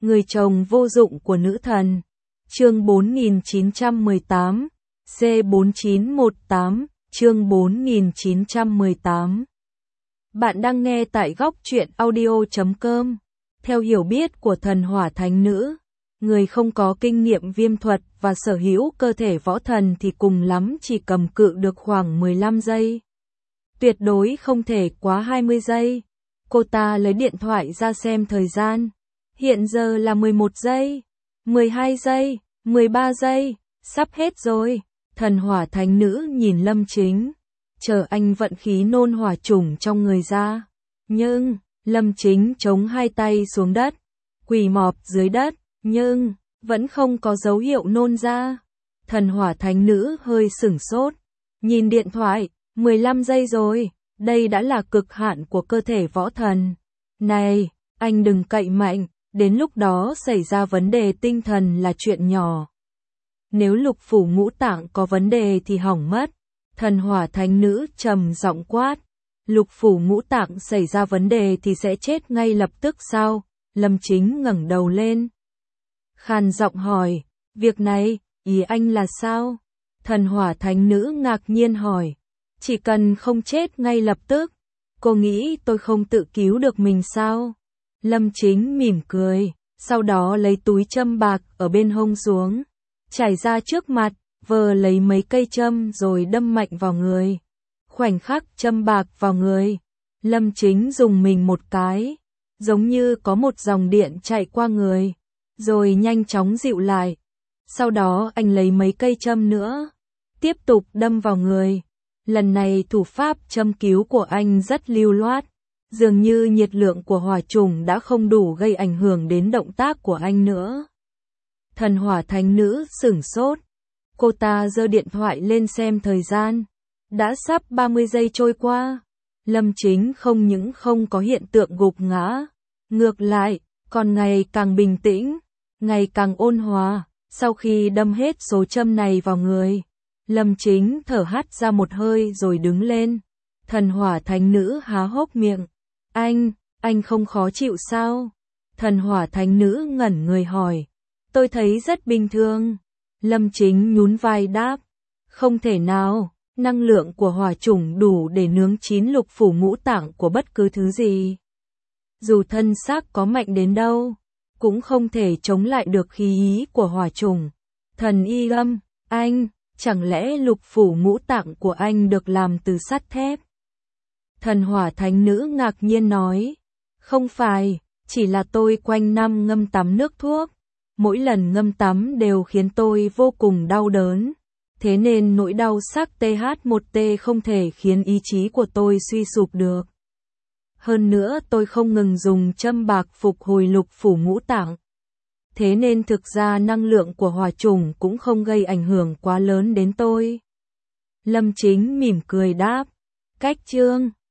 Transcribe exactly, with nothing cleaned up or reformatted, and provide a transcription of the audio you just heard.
Người chồng vô dụng của nữ thần. Chương bốn nghìn chín trăm mười tám, C bốn chín một tám, chương bốn nghìn chín trăm mười tám. Bạn đang nghe tại góc truyện audio chấm com. Theo hiểu biết của thần hỏa thánh nữ, người không có kinh nghiệm viêm thuật và sở hữu cơ thể võ thần thì cùng lắm chỉ cầm cự được khoảng mười lăm giây. Tuyệt đối không thể quá hai mươi giây. Cô ta lấy điện thoại ra xem thời gian. Hiện giờ là mười một giây, mười hai giây, mười ba giây, sắp hết rồi. Thần hỏa thánh nữ nhìn Lâm Chính, chờ anh vận khí nôn hỏa chủng trong người ra. Nhưng, Lâm Chính chống hai tay xuống đất, quỳ mọp dưới đất, nhưng, vẫn không có dấu hiệu nôn ra. Thần hỏa thánh nữ hơi sửng sốt, nhìn điện thoại, mười lăm giây rồi, đây đã là cực hạn của cơ thể võ thần. Này, anh đừng cậy mạnh, đến lúc đó xảy ra vấn đề tinh thần là chuyện nhỏ. Nếu lục phủ ngũ tạng có vấn đề thì hỏng mất. Thần hỏa thánh nữ trầm giọng quát. Lục phủ ngũ tạng xảy ra vấn đề thì sẽ chết ngay lập tức sao? Lâm Chính ngẩng đầu lên, khàn giọng hỏi, việc này, ý anh là sao? Thần hỏa thánh nữ ngạc nhiên hỏi, chỉ cần không chết ngay lập tức, cô nghĩ tôi không tự cứu được mình sao? Lâm Chính mỉm cười, sau đó lấy túi châm bạc ở bên hông xuống, trải ra trước mặt, vờ lấy mấy cây châm rồi đâm mạnh vào người. Khoảnh khắc châm bạc vào người, Lâm Chính dùng mình một cái, giống như có một dòng điện chạy qua người, rồi nhanh chóng dịu lại. Sau đó anh lấy mấy cây châm nữa, tiếp tục đâm vào người. Lần này thủ pháp châm cứu của anh rất lưu loát, dường như nhiệt lượng của hỏa trùng đã không đủ gây ảnh hưởng đến động tác của anh nữa. Thần hỏa thánh nữ sửng sốt, cô ta giơ điện thoại lên xem thời gian, đã sắp ba mươi giây trôi qua. Lâm Chính không những không có hiện tượng gục ngã, ngược lại, còn ngày càng bình tĩnh, ngày càng ôn hòa. Sau khi đâm hết số châm này vào người, Lâm Chính thở hắt ra một hơi rồi đứng lên. Thần hỏa thánh nữ há hốc miệng. Anh, anh không khó chịu sao? Thần hỏa thánh nữ ngẩn người hỏi. Tôi thấy rất bình thường. Lâm Chính nhún vai đáp. Không thể nào, năng lượng của hỏa chủng đủ để nướng chín lục phủ ngũ tạng của bất cứ thứ gì. Dù thân xác có mạnh đến đâu, cũng không thể chống lại được khí ý của hỏa chủng. Thần y âm, anh, chẳng lẽ lục phủ ngũ tạng của anh được làm từ sắt thép? Thần hỏa thánh nữ ngạc nhiên nói, không phải, chỉ là tôi quanh năm ngâm tắm nước thuốc. Mỗi lần ngâm tắm đều khiến tôi vô cùng đau đớn. Thế nên nỗi đau sắc T H một T không thể khiến ý chí của tôi suy sụp được. Hơn nữa tôi không ngừng dùng châm bạc phục hồi lục phủ ngũ tạng. Thế nên thực ra năng lượng của hỏa chủng cũng không gây ảnh hưởng quá lớn đến tôi. Lâm Chính mỉm cười đáp. Cách chương